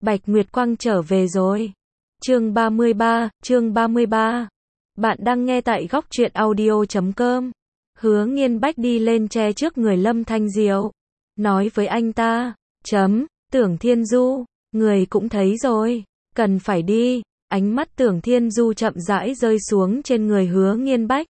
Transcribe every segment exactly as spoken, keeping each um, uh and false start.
Bạch Nguyệt Quang trở về rồi. Chương ba mươi ba, chương ba mươi ba. Bạn đang nghe tại góc truyện audio chấm com. Hứa Nghiên Bách đi lên tre trước người Lâm Thanh Diệu, nói với anh ta, chấm, Tưởng Thiên Du, người cũng thấy rồi, cần phải đi. Ánh mắt Tưởng Thiên Du chậm rãi rơi xuống trên người Hứa Nghiên Bách.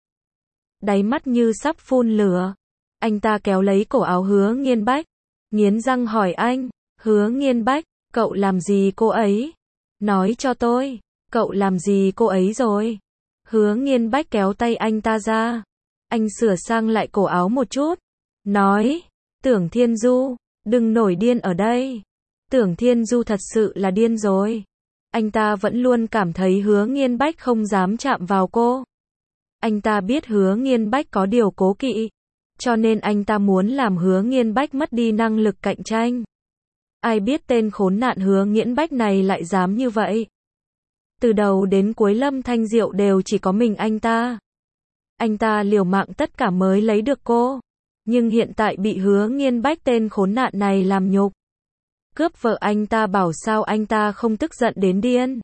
Đáy mắt như sắp phun lửa. Anh ta kéo lấy cổ áo Hứa Nghiên Bách, nghiến răng hỏi anh, Hứa Nghiên Bách, cậu làm gì cô ấy? Nói cho tôi, cậu làm gì cô ấy rồi? Hứa Nghiên Bách kéo tay anh ta ra. Anh sửa sang lại cổ áo một chút, nói, Tưởng Thiên Du, đừng nổi điên ở đây. Tưởng Thiên Du thật sự là điên rồi. Anh ta vẫn luôn cảm thấy Hứa Nghiên Bách không dám chạm vào cô. Anh ta biết Hứa Nghiên Bách có điều cố kỵ, cho nên anh ta muốn làm Hứa Nghiên Bách mất đi năng lực cạnh tranh. Ai biết tên khốn nạn Hứa Nghiễn Bách này lại dám như vậy. Từ đầu đến cuối Lâm Thanh Diệu đều chỉ có mình anh ta. Anh ta liều mạng tất cả mới lấy được cô. Nhưng hiện tại bị Hứa Nghiên Bách tên khốn nạn này làm nhục. Cướp vợ anh ta, bảo sao anh ta không tức giận đến điên.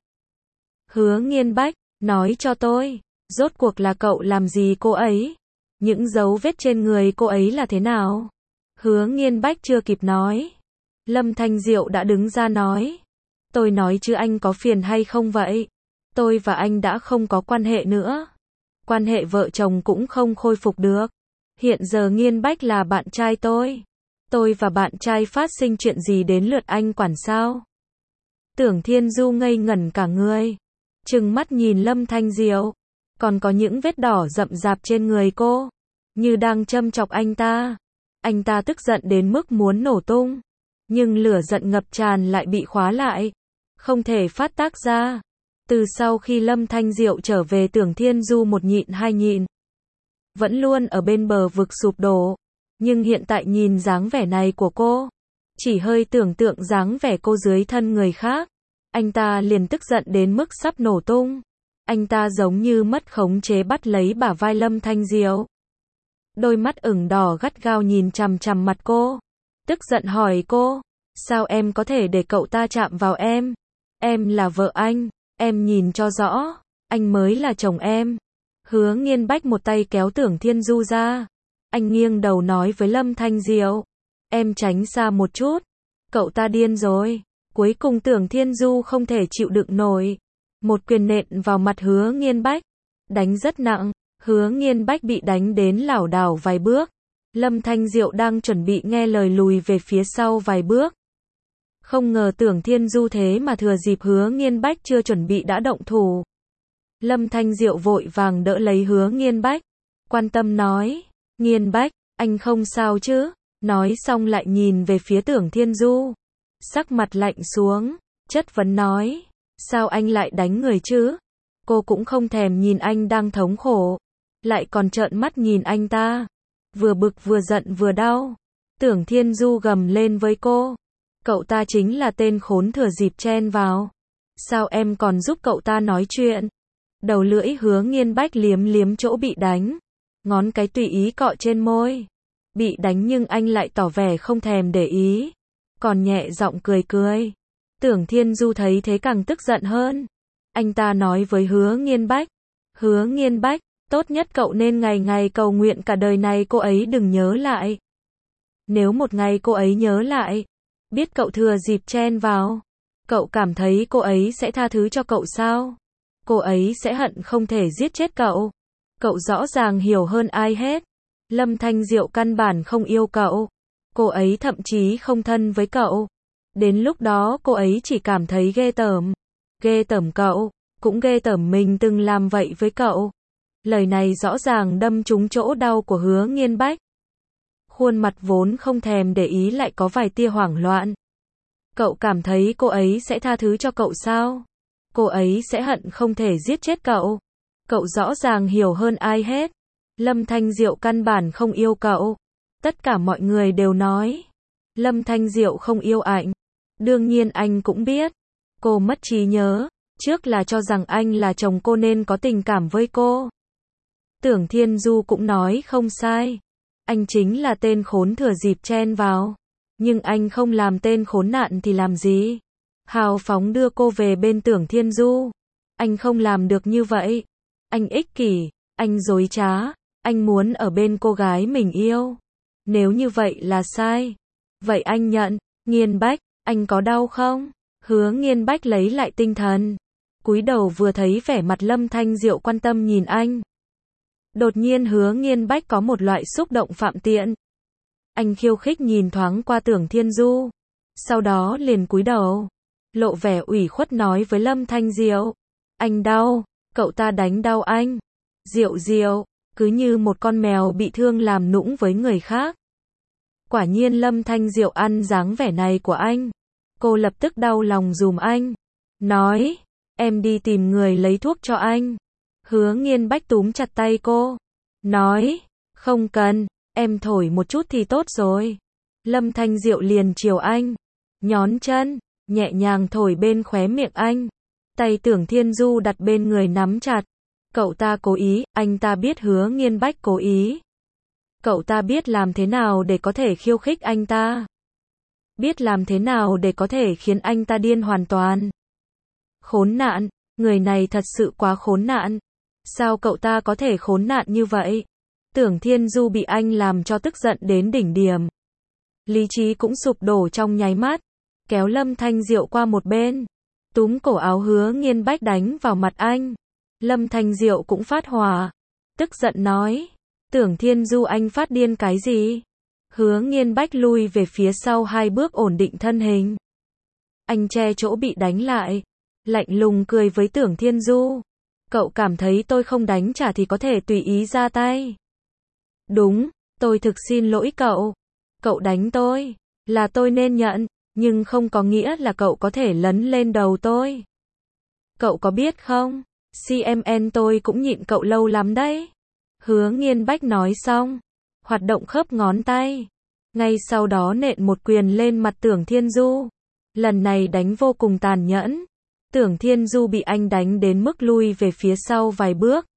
Hứa Nghiên Bách, nói cho tôi, rốt cuộc là cậu làm gì cô ấy? Những dấu vết trên người cô ấy là thế nào? Hứa Nghiên Bách chưa kịp nói, Lâm Thanh Diệu đã đứng ra nói, tôi nói chứ anh có phiền hay không vậy? Tôi và anh đã không có quan hệ nữa. Quan hệ vợ chồng cũng không khôi phục được. Hiện giờ Nghiên Bách là bạn trai tôi. Tôi và bạn trai phát sinh chuyện gì đến lượt anh quản sao? Tưởng Thiên Du ngây ngẩn cả người, trừng mắt nhìn Lâm Thanh Diệu. Còn có những vết đỏ rậm rạp trên người cô, như đang châm chọc anh ta. Anh ta tức giận đến mức muốn nổ tung. Nhưng lửa giận ngập tràn lại bị khóa lại, không thể phát tác ra. Từ sau khi Lâm Thanh Diệu trở về, Tưởng Thiên Du một nhịn hai nhịn, vẫn luôn ở bên bờ vực sụp đổ. Nhưng hiện tại nhìn dáng vẻ này của cô, chỉ hơi tưởng tượng dáng vẻ cô dưới thân người khác, anh ta liền tức giận đến mức sắp nổ tung. Anh ta giống như mất khống chế bắt lấy bả vai Lâm Thanh Diệu. Đôi mắt ửng đỏ gắt gao nhìn chằm chằm mặt cô. Tức giận hỏi cô, sao em có thể để cậu ta chạm vào em? Em là vợ anh, em nhìn cho rõ, anh mới là chồng em. Hứa Nghiên Bách một tay kéo Tưởng Thiên Du ra. Anh nghiêng đầu nói với Lâm Thanh Diệu, em tránh xa một chút, cậu ta điên rồi. Cuối cùng Tưởng Thiên Du không thể chịu đựng nổi, một quyền nện vào mặt Hứa Nghiên Bách, đánh rất nặng. Hứa Nghiên Bách bị đánh đến lảo đảo vài bước. Lâm Thanh Diệu đang chuẩn bị nghe lời lùi về phía sau vài bước. Không ngờ Tưởng Thiên Du thế mà thừa dịp Hứa Nghiên Bách chưa chuẩn bị đã động thủ. Lâm Thanh Diệu vội vàng đỡ lấy Hứa Nghiên Bách, quan tâm nói, Nghiên Bách, anh không sao chứ? Nói xong lại nhìn về phía Tưởng Thiên Du, sắc mặt lạnh xuống, chất vấn nói, sao anh lại đánh người chứ? Cô cũng không thèm nhìn anh đang thống khổ, lại còn trợn mắt nhìn anh ta, vừa bực vừa giận vừa đau. Tưởng Thiên Du gầm lên với cô, cậu ta chính là tên khốn thừa dịp chen vào. Sao em còn giúp cậu ta nói chuyện? Đầu lưỡi Hứa Nghiên Bách liếm liếm chỗ bị đánh, ngón cái tùy ý cọ trên môi. Bị đánh nhưng anh lại tỏ vẻ không thèm để ý, còn nhẹ giọng cười cười. Tưởng Thiên Du thấy thế càng tức giận hơn. Anh ta nói với Hứa Nghiên Bách, Hứa Nghiên Bách, tốt nhất cậu nên ngày ngày cầu nguyện cả đời này cô ấy đừng nhớ lại. Nếu một ngày cô ấy nhớ lại, biết cậu thừa dịp chen vào, cậu cảm thấy cô ấy sẽ tha thứ cho cậu sao? Cô ấy sẽ hận không thể giết chết cậu. Cậu rõ ràng hiểu hơn ai hết, Lâm Thanh Diệu căn bản không yêu cậu. Cô ấy thậm chí không thân với cậu. Đến lúc đó cô ấy chỉ cảm thấy ghê tởm. Ghê tởm cậu, cũng ghê tởm mình từng làm vậy với cậu. Lời này rõ ràng đâm trúng chỗ đau của Hứa Nghiên Bách. Khuôn mặt vốn không thèm để ý lại có vài tia hoảng loạn. Cậu cảm thấy cô ấy sẽ tha thứ cho cậu sao? Cô ấy sẽ hận không thể giết chết cậu. Cậu rõ ràng hiểu hơn ai hết, Lâm Thanh Diệu căn bản không yêu cậu. Tất cả mọi người đều nói Lâm Thanh Diệu không yêu anh. Đương nhiên anh cũng biết. Cô mất trí nhớ, trước là cho rằng anh là chồng cô nên có tình cảm với cô. Tưởng Thiên Du cũng nói không sai. Anh chính là tên khốn thừa dịp chen vào. Nhưng anh không làm tên khốn nạn thì làm gì? hào phóng đưa cô về bên Tưởng Thiên Du. Anh không làm được như vậy. Anh ích kỷ, anh dối trá, anh muốn ở bên cô gái mình yêu. Nếu như vậy là sai, vậy anh nhận. Nghiên Bách, anh có đau không? Hứa Nghiên Bách lấy lại tinh thần, cúi đầu vừa thấy vẻ mặt Lâm Thanh Diệu quan tâm nhìn anh. Đột nhiên Hứa Nghiên Bách có một loại xúc động phạm tiện. Anh khiêu khích nhìn thoáng qua Tưởng Thiên Du, sau đó liền cúi đầu, lộ vẻ ủy khuất nói với Lâm Thanh Diệu. Anh đau, cậu ta đánh đau anh. Diệu Diệu, cứ như một con mèo bị thương làm nũng với người khác. Quả nhiên Lâm Thanh Diệu ăn dáng vẻ này của anh. Cô lập tức đau lòng dùm anh. Nói, em đi tìm người lấy thuốc cho anh. Hứa Nghiên Bách túm chặt tay cô. Nói, không cần, em thổi một chút thì tốt rồi. Lâm Thanh Diệu liền chiều anh. Nhón chân, nhẹ nhàng thổi bên khóe miệng anh. Tay Tưởng Thiên Du đặt bên người nắm chặt. Cậu ta cố ý, anh ta biết Hứa Nghiên Bách cố ý. Cậu ta biết làm thế nào để có thể khiêu khích anh ta. Biết làm thế nào để có thể khiến anh ta điên hoàn toàn. Khốn nạn, người này thật sự quá khốn nạn. Sao cậu ta có thể khốn nạn như vậy? Tưởng Thiên Du bị anh làm cho tức giận đến đỉnh điểm. Lý trí cũng sụp đổ trong nháy mắt. Kéo Lâm Thanh Diệu qua một bên, túm cổ áo Hứa Nghiên Bách đánh vào mặt anh. Lâm Thanh Diệu cũng phát hỏa, tức giận nói. Tưởng Thiên Du anh phát điên cái gì? Hứa Nghiên Bách lui về phía sau hai bước ổn định thân hình. Anh che chỗ bị đánh lại, lạnh lùng cười với Tưởng Thiên Du. Cậu cảm thấy tôi không đánh trả thì có thể tùy ý ra tay. Đúng, tôi thực xin lỗi cậu. Cậu đánh tôi, là tôi nên nhận, nhưng không có nghĩa là cậu có thể lấn lên đầu tôi. Cậu có biết không, xê em en tôi cũng nhịn cậu lâu lắm đấy. Hứa Nghiên Bách nói xong, hoạt động khớp ngón tay. Ngay sau đó nện một quyền lên mặt Tưởng Thiên Du. Lần này đánh vô cùng tàn nhẫn. Tưởng Thiên Du bị anh đánh đến mức lui về phía sau vài bước.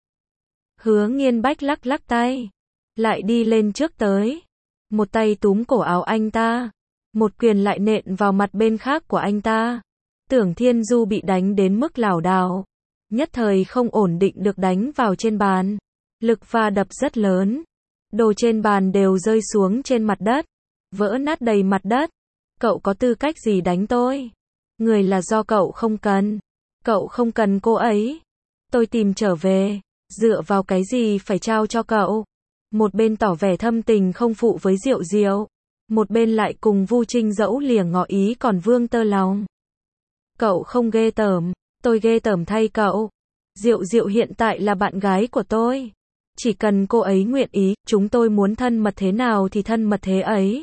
Hứa Nghiên Bách lắc lắc tay, lại đi lên trước tới. Một tay túm cổ áo anh ta, một quyền lại nện vào mặt bên khác của anh ta. Tưởng Thiên Du bị đánh đến mức lảo đảo, nhất thời không ổn định được đánh vào trên bàn. Lực va đập rất lớn. Đồ trên bàn đều rơi xuống trên mặt đất, vỡ nát đầy mặt đất. Cậu có tư cách gì đánh tôi? Người là do cậu không cần. Cậu không cần cô ấy. Tôi tìm trở về. Dựa vào cái gì phải trao cho cậu? Một bên tỏ vẻ thâm tình không phụ với Diệu Diệu, một bên lại cùng Vu Trinh dẫu lìa ngỏ ý còn vương tơ lòng. Cậu không ghê tởm, tôi ghê tởm thay cậu. Diệu Diệu hiện tại là bạn gái của tôi. Chỉ cần cô ấy nguyện ý, chúng tôi muốn thân mật thế nào thì thân mật thế ấy.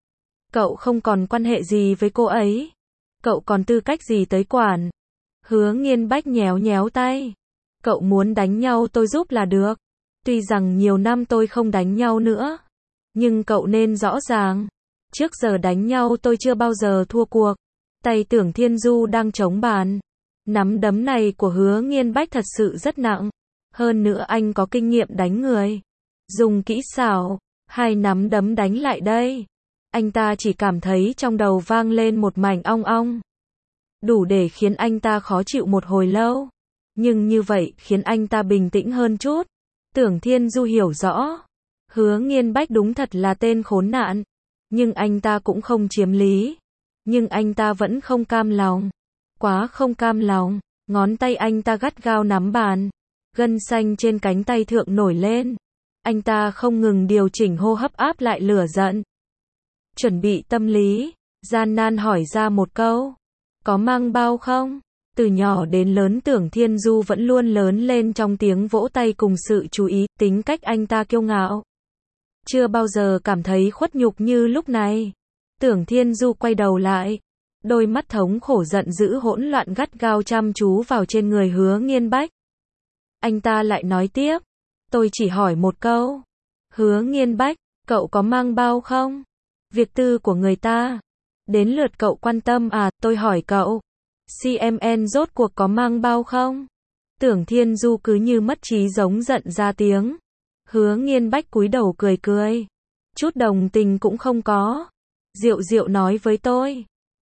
Cậu không còn quan hệ gì với cô ấy. Cậu còn tư cách gì tới quản? Hứa Nghiên Bách nhéo nhéo tay. Cậu muốn đánh nhau tôi giúp là được. Tuy rằng nhiều năm tôi không đánh nhau nữa, nhưng cậu nên rõ ràng, trước giờ đánh nhau tôi chưa bao giờ thua cuộc. Tay Tưởng Thiên Du đang chống bàn. Nắm đấm này của Hứa Nghiên Bách thật sự rất nặng. Hơn nữa anh có kinh nghiệm đánh người. Dùng kỹ xảo, hai nắm đấm đánh lại đây. Anh ta chỉ cảm thấy trong đầu vang lên một mảnh ong ong. Đủ để khiến anh ta khó chịu một hồi lâu. Nhưng như vậy khiến anh ta bình tĩnh hơn chút. Tưởng Thiên Du hiểu rõ. Hứa Nghiên Bách đúng thật là tên khốn nạn. Nhưng anh ta cũng không chiếm lý. Nhưng anh ta vẫn không cam lòng. Quá không cam lòng. Ngón tay anh ta gắt gao nắm bàn. Gân xanh trên cánh tay thượng nổi lên. Anh ta không ngừng điều chỉnh hô hấp áp lại lửa giận. Chuẩn bị tâm lý, gian nan hỏi ra một câu. Có mang bao không? Từ nhỏ đến lớn Tưởng Thiên Du vẫn luôn lớn lên trong tiếng vỗ tay cùng sự chú ý, tính cách anh ta kiêu ngạo. Chưa bao giờ cảm thấy khuất nhục như lúc này. Tưởng Thiên Du quay đầu lại. Đôi mắt thống khổ giận dữ hỗn loạn gắt gao chăm chú vào trên người Hứa Nghiên Bách. Anh ta lại nói tiếp. Tôi chỉ hỏi một câu. Hứa Nghiên Bách, cậu có mang bao không? Việc tư của người ta. Đến lượt cậu quan tâm à, tôi hỏi cậu. xê em en rốt cuộc có mang bao không? Tưởng Thiên Du cứ như mất trí giống giận ra tiếng. Hứa Nghiên Bách cúi đầu cười cười. Chút đồng tình cũng không có. Diệu Diệu nói với tôi.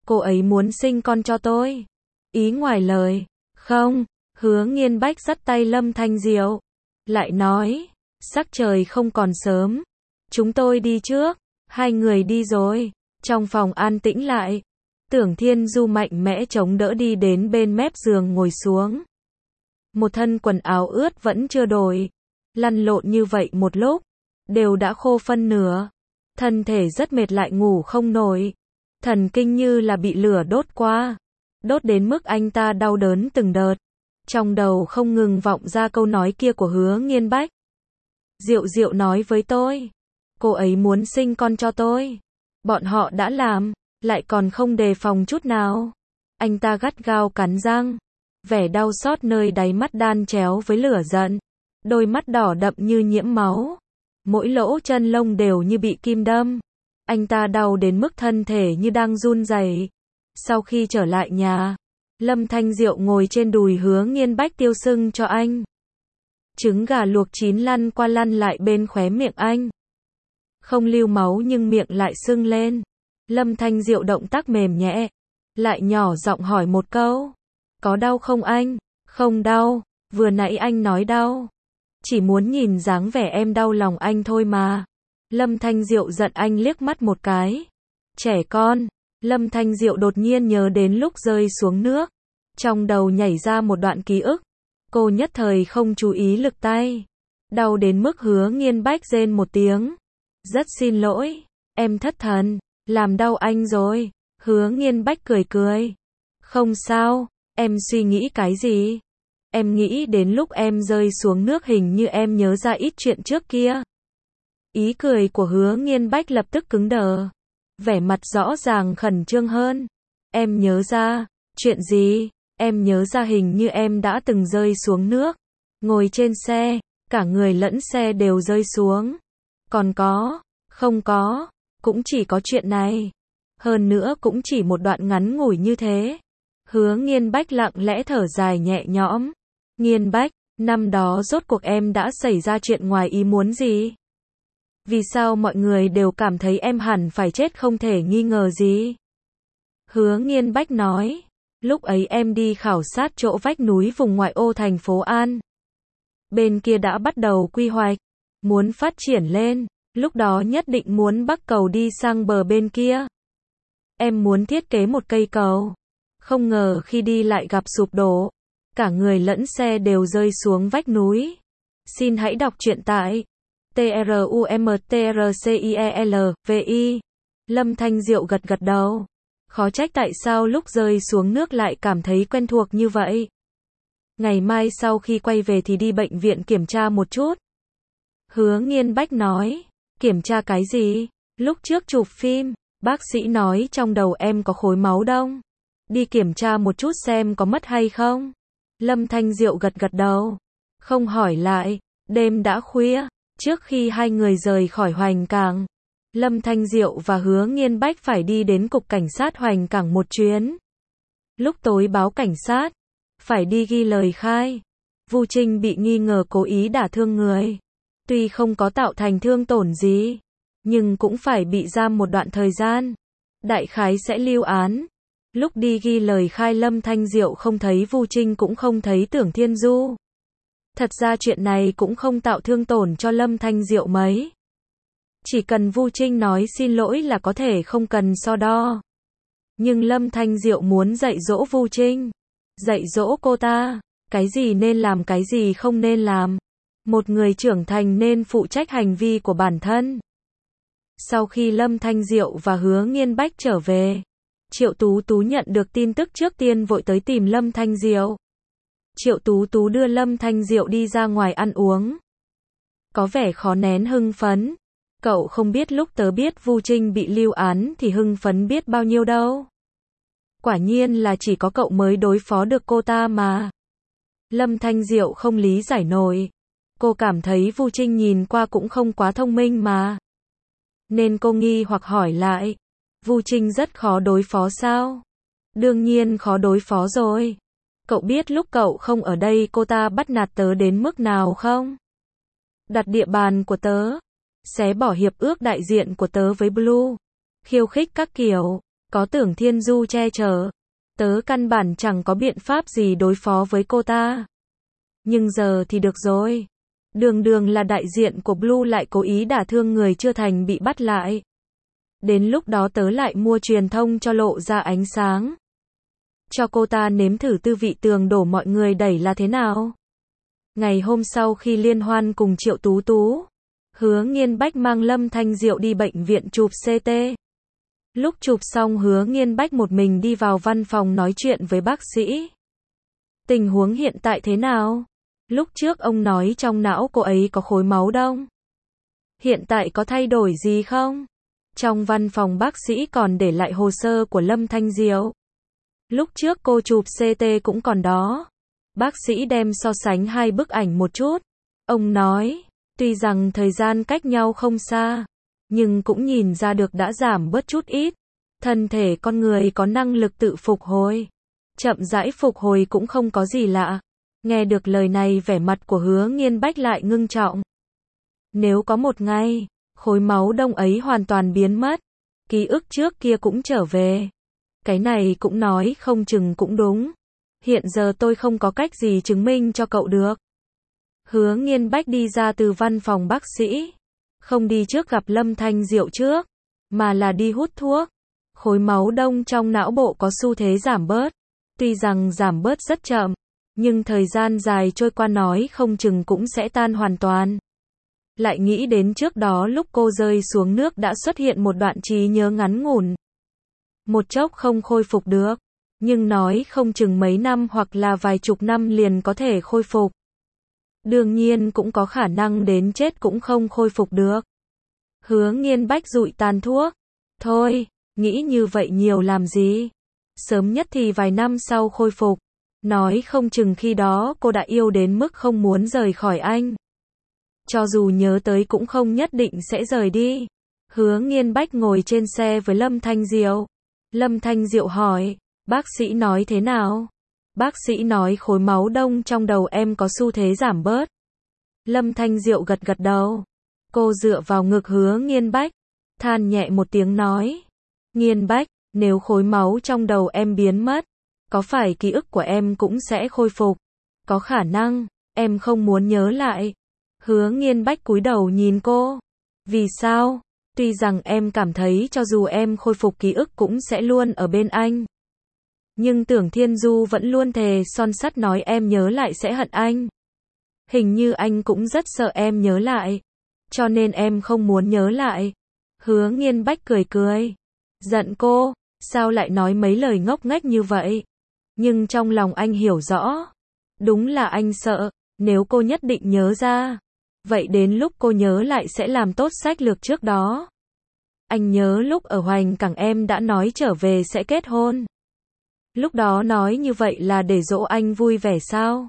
Cô ấy muốn sinh con cho tôi. Ý ngoài lời. Không, Hứa Nghiên Bách dắt tay Lâm Thanh Diệu. Lại nói, sắc trời không còn sớm. Chúng tôi đi trước. Hai người đi rồi. Trong phòng an tĩnh lại. Tưởng Thiên Du mạnh mẽ chống đỡ đi đến bên mép giường ngồi xuống. Một thân quần áo ướt vẫn chưa đổi. Lăn lộn như vậy một lúc. Đều đã khô phân nửa. Thân thể rất mệt lại ngủ không nổi. Thần kinh như là bị lửa đốt qua. Đốt đến mức anh ta đau đớn từng đợt. Trong đầu không ngừng vọng ra câu nói kia của Hứa Nghiên Bách. Diệu Diệu nói với tôi. Cô ấy muốn sinh con cho tôi. Bọn họ đã làm, lại còn không đề phòng chút nào. Anh ta gắt gao cắn răng. Vẻ đau xót nơi đáy mắt đan chéo với lửa giận. Đôi mắt đỏ đậm như nhiễm máu. Mỗi lỗ chân lông đều như bị kim đâm. Anh ta đau đến mức thân thể như đang run rẩy. Sau khi trở lại nhà, Lâm Thanh Diệu ngồi trên đùi Hứa Nghiên Bách tiêu sưng cho anh. Trứng gà luộc chín lăn qua lăn lại bên khóe miệng anh. Không lưu máu nhưng miệng lại sưng lên. Lâm Thanh Diệu động tác mềm nhẹ, lại nhỏ giọng hỏi một câu. Có đau không anh? Không đau, vừa nãy anh nói đau. Chỉ muốn nhìn dáng vẻ em đau lòng anh thôi mà. Lâm Thanh Diệu giận anh liếc mắt một cái. Trẻ con. Lâm Thanh Diệu đột nhiên nhớ đến lúc rơi xuống nước. Trong đầu nhảy ra một đoạn ký ức. Cô nhất thời không chú ý lực tay. Đau đến mức Hứa Nghiên Bách rên một tiếng. Rất xin lỗi. Em thất thần. Làm đau anh rồi. Hứa Nghiên Bách cười cười. Không sao. Em suy nghĩ cái gì? Em nghĩ đến lúc em rơi xuống nước hình như em nhớ ra ít chuyện trước kia. Ý cười của Hứa Nghiên Bách lập tức cứng đờ. Vẻ mặt rõ ràng khẩn trương hơn. Em nhớ ra. Chuyện gì? Em nhớ ra hình như em đã từng rơi xuống nước. Ngồi trên xe. Cả người lẫn xe đều rơi xuống. Còn có. Không có. Cũng chỉ có chuyện này. Hơn nữa cũng chỉ một đoạn ngắn ngủi như thế. Hứa Nghiên Bách lặng lẽ thở dài nhẹ nhõm. Nghiên Bách, năm đó rốt cuộc em đã xảy ra chuyện ngoài ý muốn gì? Vì sao mọi người đều cảm thấy em hẳn phải chết không thể nghi ngờ gì? Hứa Nghiên Bách nói, lúc ấy em đi khảo sát chỗ vách núi vùng ngoại ô thành phố An. Bên kia đã bắt đầu quy hoạch, muốn phát triển lên, lúc đó nhất định muốn bắc cầu đi sang bờ bên kia. Em muốn thiết kế một cây cầu. Không ngờ khi đi lại gặp sụp đổ. Cả người lẫn xe đều rơi xuống vách núi. Xin hãy đọc truyện tại T R U M T R C I E L V I. Lâm Thanh Diệu gật gật đầu. Khó trách tại sao lúc rơi xuống nước lại cảm thấy quen thuộc như vậy. Ngày mai sau khi quay về thì đi bệnh viện kiểm tra một chút. Hứa Nghiên Bách nói. Kiểm tra cái gì? Lúc trước chụp phim, bác sĩ nói trong đầu em có khối máu đông. Đi kiểm tra một chút xem có mất hay không. Lâm Thanh Diệu gật gật đầu. Không hỏi lại. Đêm đã khuya. Trước khi hai người rời khỏi Hoành Cảng, Lâm Thanh Diệu và Hứa Nghiên Bách phải đi đến cục cảnh sát Hoành Cảng một chuyến. Lúc tối báo cảnh sát, phải đi ghi lời khai. Vu Trinh bị nghi ngờ cố ý đả thương người. Tuy không có tạo thành thương tổn gì, nhưng cũng phải bị giam một đoạn thời gian. Đại khái sẽ lưu án. Lúc đi ghi lời khai Lâm Thanh Diệu không thấy Vu Trinh cũng không thấy Tưởng Thiên Du. Thật ra chuyện này cũng không tạo thương tổn cho Lâm Thanh Diệu mấy. Chỉ cần Vu Trinh nói xin lỗi là có thể không cần so đo. Nhưng Lâm Thanh Diệu muốn dạy dỗ Vu Trinh. Dạy dỗ cô ta. Cái gì nên làm cái gì không nên làm. Một người trưởng thành nên phụ trách hành vi của bản thân. Sau khi Lâm Thanh Diệu và Hứa Nghiên Bách trở về, Triệu Tú Tú nhận được tin tức trước tiên vội tới tìm Lâm Thanh Diệu. Triệu Tú Tú đưa Lâm Thanh Diệu đi ra ngoài ăn uống. Có vẻ khó nén hưng phấn. Cậu không biết lúc tớ biết Vu Trinh bị lưu án thì hưng phấn biết bao nhiêu đâu. Quả nhiên là chỉ có cậu mới đối phó được cô ta mà. Lâm Thanh Diệu không lý giải nổi. Cô cảm thấy Vu Trinh nhìn qua cũng không quá thông minh mà. Nên cô nghi hoặc hỏi lại. Vu Trinh rất khó đối phó sao? Đương nhiên khó đối phó rồi. Cậu biết lúc cậu không ở đây cô ta bắt nạt tớ đến mức nào không? Đặt địa bàn của tớ. Xé bỏ hiệp ước đại diện của tớ với Blue. Khiêu khích các kiểu. Có Tưởng Thiên Du che chở, tớ căn bản chẳng có biện pháp gì đối phó với cô ta. Nhưng giờ thì được rồi. Đường Đường là đại diện của Blue lại cố ý đả thương người chưa thành bị bắt lại. Đến lúc đó tớ lại mua truyền thông cho lộ ra ánh sáng. Cho cô ta nếm thử tư vị tường đổ mọi người đẩy là thế nào. Ngày hôm sau khi liên hoan cùng Triệu Tú Tú, Hứa Nghiên Bách mang Lâm Thanh Diệu đi bệnh viện chụp xê tê. Lúc chụp xong Hứa Nghiên Bách một mình đi vào văn phòng nói chuyện với bác sĩ. Tình huống hiện tại thế nào? Lúc trước ông nói trong não cô ấy có khối máu đông. Hiện tại có thay đổi gì không? Trong văn phòng bác sĩ còn để lại hồ sơ của Lâm Thanh Diệu. Lúc trước cô chụp xê tê cũng còn đó. Bác sĩ đem so sánh hai bức ảnh một chút. Ông nói, tuy rằng thời gian cách nhau không xa, nhưng cũng nhìn ra được đã giảm bớt chút ít. Thân thể con người có năng lực tự phục hồi. Chậm rãi phục hồi cũng không có gì lạ. Nghe được lời này vẻ mặt của Hứa Nghiên Bách lại ngưng trọng. Nếu có một ngày, khối máu đông ấy hoàn toàn biến mất, ký ức trước kia cũng trở về. Cái này cũng nói không chừng cũng đúng. Hiện giờ tôi không có cách gì chứng minh cho cậu được. Hứa Nghiên Bách đi ra từ văn phòng bác sĩ. Không đi trước gặp Lâm Thanh Diệu trước, mà là đi hút thuốc. Khối máu đông trong não bộ có xu thế giảm bớt. Tuy rằng giảm bớt rất chậm, nhưng thời gian dài trôi qua nói không chừng cũng sẽ tan hoàn toàn. Lại nghĩ đến trước đó lúc cô rơi xuống nước đã xuất hiện một đoạn trí nhớ ngắn ngủn. Một chốc không khôi phục được, nhưng nói không chừng mấy năm hoặc là vài chục năm liền có thể khôi phục. Đương nhiên cũng có khả năng đến chết cũng không khôi phục được. Hứa Nghiên Bách dụi tàn thuốc. Thôi, nghĩ như vậy nhiều làm gì? Sớm nhất thì vài năm sau khôi phục. Nói không chừng khi đó cô đã yêu đến mức không muốn rời khỏi anh. Cho dù nhớ tới cũng không nhất định sẽ rời đi. Hứa Nghiên Bách ngồi trên xe với Lâm Thanh Diệu. Lâm Thanh Diệu hỏi, bác sĩ nói thế nào? Bác sĩ nói khối máu đông trong đầu em có xu thế giảm bớt. Lâm Thanh Diệu gật gật đầu. Cô dựa vào ngực Hứa Nghiên Bách, than nhẹ một tiếng nói. Nghiên Bách, nếu khối máu trong đầu em biến mất, có phải ký ức của em cũng sẽ khôi phục? Có khả năng, em không muốn nhớ lại. Hứa Nghiên Bách cúi đầu nhìn cô. Vì sao? Tuy rằng em cảm thấy cho dù em khôi phục ký ức cũng sẽ luôn ở bên anh. Nhưng Tưởng Thiên Du vẫn luôn thề son sắt nói em nhớ lại sẽ hận anh. Hình như anh cũng rất sợ em nhớ lại. Cho nên em không muốn nhớ lại. Hứa Nghiên Bách cười cười. Giận cô, sao lại nói mấy lời ngốc nghếch như vậy? Nhưng trong lòng anh hiểu rõ. Đúng là anh sợ, nếu cô nhất định nhớ ra. Vậy đến lúc cô nhớ lại sẽ làm tốt sách lược trước đó. Anh nhớ lúc ở Hoành Cảng em đã nói trở về sẽ kết hôn. Lúc đó nói như vậy là để dỗ anh vui vẻ sao?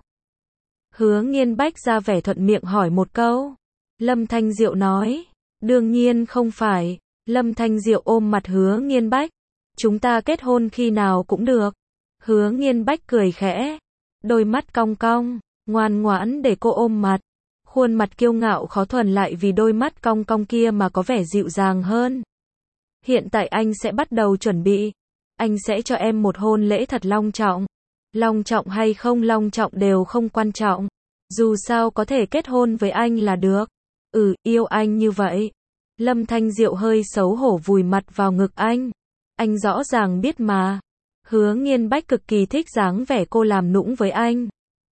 Hứa Nghiên Bách ra vẻ thuận miệng hỏi một câu. Lâm Thanh Diệu nói. Đương nhiên không phải. Lâm Thanh Diệu ôm mặt Hứa Nghiên Bách. Chúng ta kết hôn khi nào cũng được. Hứa Nghiên Bách cười khẽ. Đôi mắt cong cong, ngoan ngoãn để cô ôm mặt. Khuôn mặt kiêu ngạo khó thuần lại vì đôi mắt cong cong kia mà có vẻ dịu dàng hơn. Hiện tại anh sẽ bắt đầu chuẩn bị. Anh sẽ cho em một hôn lễ thật long trọng. Long trọng hay không long trọng đều không quan trọng. Dù sao có thể kết hôn với anh là được. Ừ, yêu anh như vậy. Lâm Thanh Diệu hơi xấu hổ vùi mặt vào ngực anh. Anh rõ ràng biết mà. Hứa Nghiên Bách cực kỳ thích dáng vẻ cô làm nũng với anh.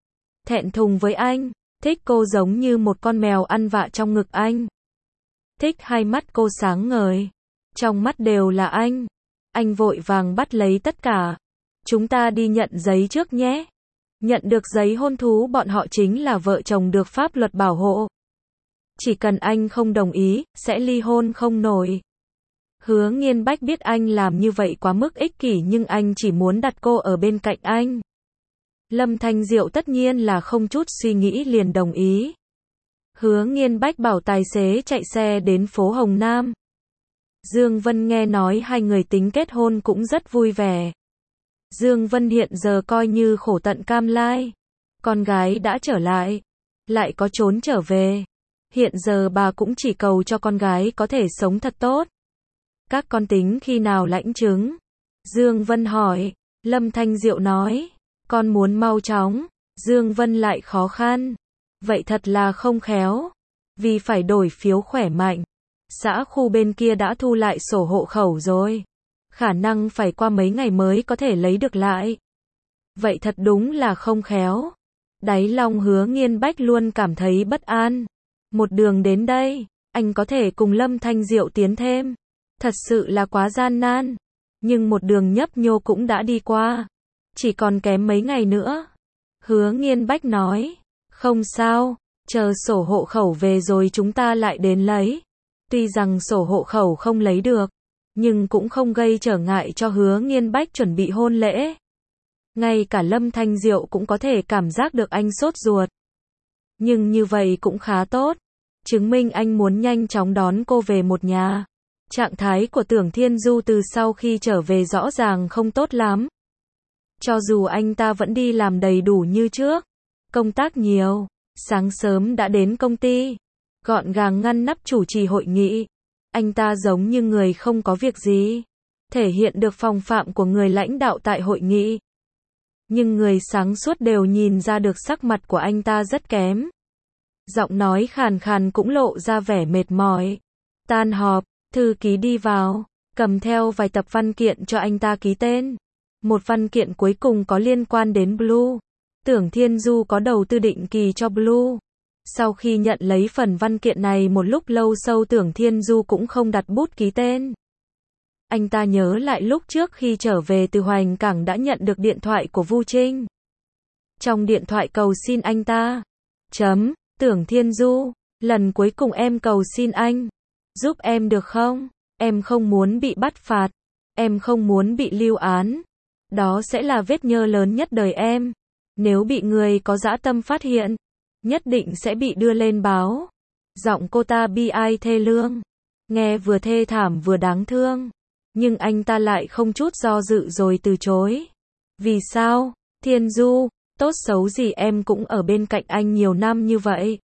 Thẹn thùng với anh. Thích cô giống như một con mèo ăn vạ trong ngực anh. Thích hai mắt cô sáng ngời. Trong mắt đều là anh. Anh vội vàng bắt lấy tất cả. Chúng ta đi nhận giấy trước nhé. Nhận được giấy hôn thú bọn họ chính là vợ chồng được pháp luật bảo hộ. Chỉ cần anh không đồng ý, sẽ ly hôn không nổi. Hứa Nghiên Bách biết anh làm như vậy quá mức ích kỷ nhưng anh chỉ muốn đặt cô ở bên cạnh anh. Lâm Thanh Diệu tất nhiên là không chút suy nghĩ liền đồng ý. Hứa Nghiên Bách bảo tài xế chạy xe đến phố Hồng Nam. Dương Vân nghe nói hai người tính kết hôn cũng rất vui vẻ. Dương Vân hiện giờ coi như khổ tận cam lai. Con gái đã trở lại, lại có trốn trở về. Hiện giờ bà cũng chỉ cầu cho con gái có thể sống thật tốt. Các con tính khi nào lãnh chứng. Dương Vân hỏi. Lâm Thanh Diệu nói, con muốn mau chóng. Dương Vân lại khó khăn. Vậy thật là không khéo. Vì phải đổi phiếu khỏe mạnh. Xã khu bên kia đã thu lại sổ hộ khẩu rồi. Khả năng phải qua mấy ngày mới có thể lấy được lại. Vậy thật đúng là không khéo. Đáy lòng Hứa Nghiên Bách luôn cảm thấy bất an. Một đường đến đây, anh có thể cùng Lâm Thanh Diệu tiến thêm. Thật sự là quá gian nan. Nhưng một đường nhấp nhô cũng đã đi qua. Chỉ còn kém mấy ngày nữa. Hứa Nghiên Bách nói, không sao, chờ sổ hộ khẩu về rồi chúng ta lại đến lấy. Tuy rằng sổ hộ khẩu không lấy được, nhưng cũng không gây trở ngại cho Hứa Nghiên Bách chuẩn bị hôn lễ. Ngay cả Lâm Thanh Diệu cũng có thể cảm giác được anh sốt ruột. Nhưng như vậy cũng khá tốt. Chứng minh anh muốn nhanh chóng đón cô về một nhà. Trạng thái của Tưởng Thiên Du từ sau khi trở về rõ ràng không tốt lắm. Cho dù anh ta vẫn đi làm đầy đủ như trước. Công tác nhiều. Sáng sớm đã đến công ty. Gọn gàng ngăn nắp chủ trì hội nghị. Anh ta giống như người không có việc gì. Thể hiện được phong phạm của người lãnh đạo tại hội nghị. Nhưng người sáng suốt đều nhìn ra được sắc mặt của anh ta rất kém. Giọng nói khàn khàn cũng lộ ra vẻ mệt mỏi. Tan họp, thư ký đi vào, cầm theo vài tập văn kiện cho anh ta ký tên. Một văn kiện cuối cùng có liên quan đến Blue. Tưởng Thiên Du có đầu tư định kỳ cho Blue. Sau khi nhận lấy phần văn kiện này một lúc lâu sâu Tưởng Thiên Du cũng không đặt bút ký tên. Anh ta nhớ lại lúc trước khi trở về từ Hoành Cảng đã nhận được điện thoại của Vu Trinh. Trong điện thoại cầu xin anh ta. Chấm, Tưởng Thiên Du, lần cuối cùng em cầu xin anh. Giúp em được không? Em không muốn bị bắt phạt. Em không muốn bị lưu án. Đó sẽ là vết nhơ lớn nhất đời em. Nếu bị người có dã tâm phát hiện, nhất định sẽ bị đưa lên báo. Giọng cô ta bi ai thê lương. Nghe vừa thê thảm vừa đáng thương. Nhưng anh ta lại không chút do dự rồi từ chối. Vì sao? Thiên Du, tốt xấu gì em cũng ở bên cạnh anh nhiều năm như vậy.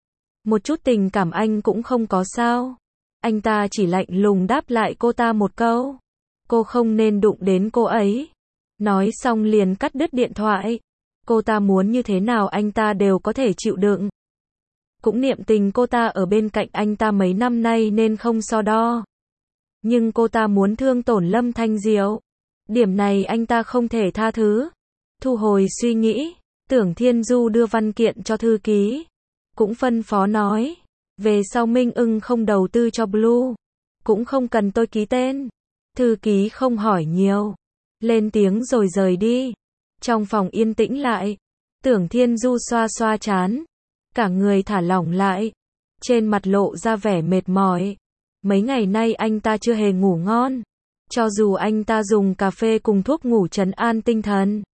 Một chút tình cảm anh cũng không có sao? Anh ta chỉ lạnh lùng đáp lại cô ta một câu. Cô không nên đụng đến cô ấy. Nói xong liền cắt đứt điện thoại. Cô ta muốn như thế nào anh ta đều có thể chịu đựng. Cũng niệm tình cô ta ở bên cạnh anh ta mấy năm nay nên không so đo. Nhưng cô ta muốn thương tổn Lâm Thanh Diệu. Điểm này anh ta không thể tha thứ. Thu hồi suy nghĩ, Tưởng Thiên Du đưa văn kiện cho thư ký. Cũng phân phó nói, về sau Minh Ưng không đầu tư cho Blue. Cũng không cần tôi ký tên. Thư ký không hỏi nhiều. Lên tiếng rồi rời đi. Trong phòng yên tĩnh lại. Tưởng Thiên Du xoa xoa trán. Cả người thả lỏng lại. Trên mặt lộ ra vẻ mệt mỏi. Mấy ngày nay anh ta chưa hề ngủ ngon. Cho dù anh ta dùng cà phê cùng thuốc ngủ trấn an tinh thần.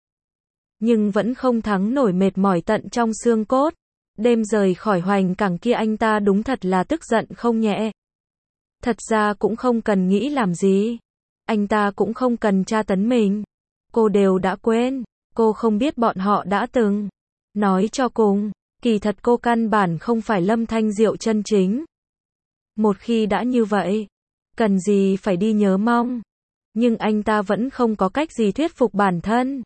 Nhưng vẫn không thắng nổi mệt mỏi tận trong xương cốt. Đêm rời khỏi Hoành Cảng kia anh ta đúng thật là tức giận không nhẹ. Thật ra cũng không cần nghĩ làm gì. Anh ta cũng không cần tra tấn mình. Cô đều đã quên. Cô không biết bọn họ đã từng. Nói cho cùng, kỳ thật cô căn bản không phải Lâm Thanh Diệu chân chính. Một khi đã như vậy, cần gì phải đi nhớ mong. Nhưng anh ta vẫn không có cách gì thuyết phục bản thân.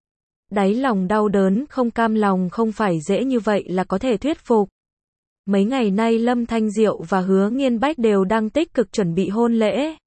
Đáy lòng đau đớn không cam lòng không phải dễ như vậy là có thể thuyết phục. Mấy ngày nay Lâm Thanh Diệu và Hứa Nghiên Bách đều đang tích cực chuẩn bị hôn lễ.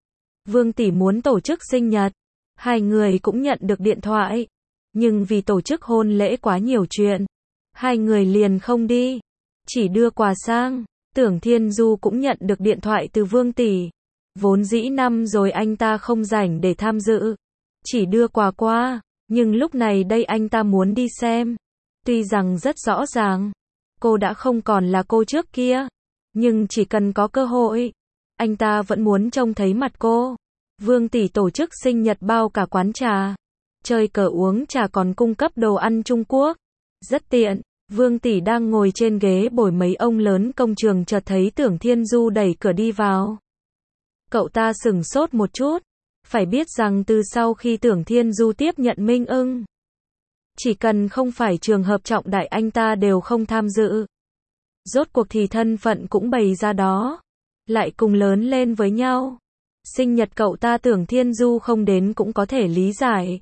Vương tỷ muốn tổ chức sinh nhật. Hai người cũng nhận được điện thoại. Nhưng vì tổ chức hôn lễ quá nhiều chuyện. Hai người liền không đi. Chỉ đưa quà sang. Tưởng Thiên Du cũng nhận được điện thoại từ Vương tỷ. Vốn dĩ năm rồi anh ta không rảnh để tham dự. Chỉ đưa quà qua. Nhưng lúc này đây anh ta muốn đi xem. Tuy rằng rất rõ ràng. Cô đã không còn là cô trước kia. Nhưng chỉ cần có cơ hội. Anh ta vẫn muốn trông thấy mặt cô. Vương tỷ tổ chức sinh nhật bao cả quán trà. Chơi cờ uống trà còn cung cấp đồ ăn Trung Quốc. Rất tiện. Vương tỷ đang ngồi trên ghế bồi mấy ông lớn công trường chợt thấy Tưởng Thiên Du đẩy cửa đi vào. Cậu ta sửng sốt một chút. Phải biết rằng từ sau khi Tưởng Thiên Du tiếp nhận Minh Ưng. Chỉ cần không phải trường hợp trọng đại anh ta đều không tham dự. Rốt cuộc thì thân phận cũng bày ra đó. Lại cùng lớn lên với nhau. Sinh nhật cậu ta Tưởng Thiên Du không đến cũng có thể lý giải.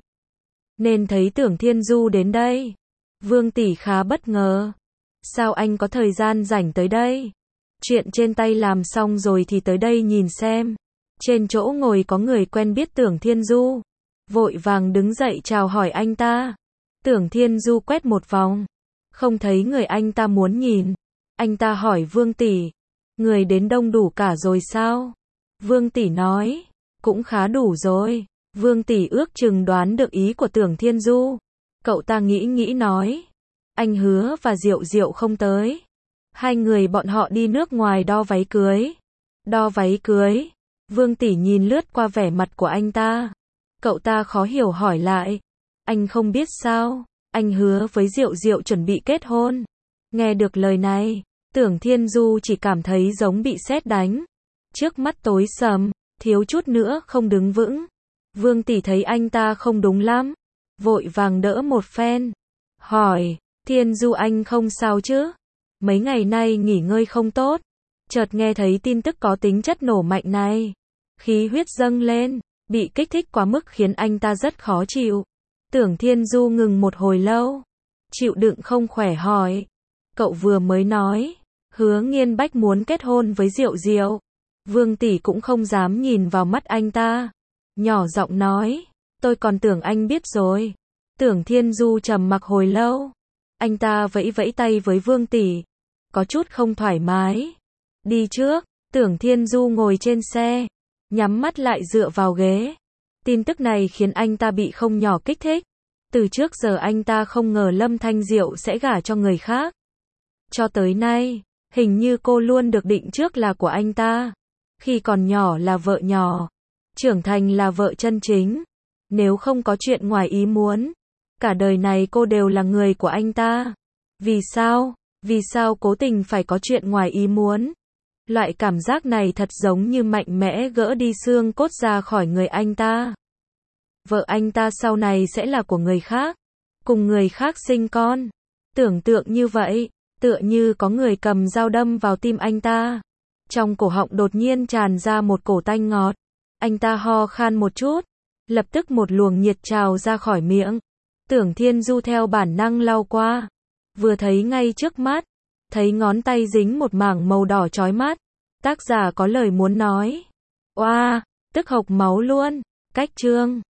Nên thấy Tưởng Thiên Du đến đây. Vương tỷ khá bất ngờ. Sao anh có thời gian rảnh tới đây? Chuyện trên tay làm xong rồi thì tới đây nhìn xem. Trên chỗ ngồi có người quen biết Tưởng Thiên Du. Vội vàng đứng dậy chào hỏi anh ta. Tưởng Thiên Du quét một vòng. Không thấy người anh ta muốn nhìn. Anh ta hỏi Vương tỷ. Người đến đông đủ cả rồi sao? Vương tỷ nói. Cũng khá đủ rồi. Vương tỷ ước chừng đoán được ý của Tưởng Thiên Du. Cậu ta nghĩ nghĩ nói. Anh Hứa và Diệu Diệu không tới. Hai người bọn họ đi nước ngoài đo váy cưới. Đo váy cưới. Vương tỷ nhìn lướt qua vẻ mặt của anh ta. Cậu ta khó hiểu hỏi lại. Anh không biết sao? Anh Hứa với Diệu Diệu chuẩn bị kết hôn. Nghe được lời này, Tưởng Thiên Du chỉ cảm thấy giống bị sét đánh. Trước mắt tối sầm, thiếu chút nữa không đứng vững. Vương tỷ thấy anh ta không đúng lắm. Vội vàng đỡ một phen. Hỏi, Thiên Du anh không sao chứ? Mấy ngày nay nghỉ ngơi không tốt. Chợt nghe thấy tin tức có tính chất nổ mạnh này. Khí huyết dâng lên, bị kích thích quá mức khiến anh ta rất khó chịu. Tưởng Thiên Du ngừng một hồi lâu. Chịu đựng không khỏe hỏi. Cậu vừa mới nói, Hứa Nghiên Bách muốn kết hôn với Diệu Diệu. Vương tỷ cũng không dám nhìn vào mắt anh ta. Nhỏ giọng nói, tôi còn tưởng anh biết rồi. Tưởng Thiên Du trầm mặc hồi lâu. Anh ta vẫy vẫy tay với Vương tỷ. Có chút không thoải mái. Đi trước, Tưởng Thiên Du ngồi trên xe. Nhắm mắt lại dựa vào ghế. Tin tức này khiến anh ta bị không nhỏ kích thích. Từ trước giờ anh ta không ngờ Lâm Thanh Diệu sẽ gả cho người khác. Cho tới nay, hình như cô luôn được định trước là của anh ta. Khi còn nhỏ là vợ nhỏ, trưởng thành là vợ chân chính. Nếu không có chuyện ngoài ý muốn, cả đời này cô đều là người của anh ta. Vì sao? Vì sao cố tình phải có chuyện ngoài ý muốn? Loại cảm giác này thật giống như mạnh mẽ gỡ đi xương cốt ra khỏi người anh ta. Vợ anh ta sau này sẽ là của người khác, cùng người khác sinh con. Tưởng tượng như vậy, tựa như có người cầm dao đâm vào tim anh ta. Trong cổ họng đột nhiên tràn ra một cổ tanh ngọt. Anh ta ho khan một chút, lập tức một luồng nhiệt trào ra khỏi miệng. Tưởng Thiên Du theo bản năng lau qua, vừa thấy ngay trước mắt, thấy ngón tay dính một mảng màu đỏ chói mắt. Tác giả có lời muốn nói. Oa, wow, tức hộc máu luôn. Cách chương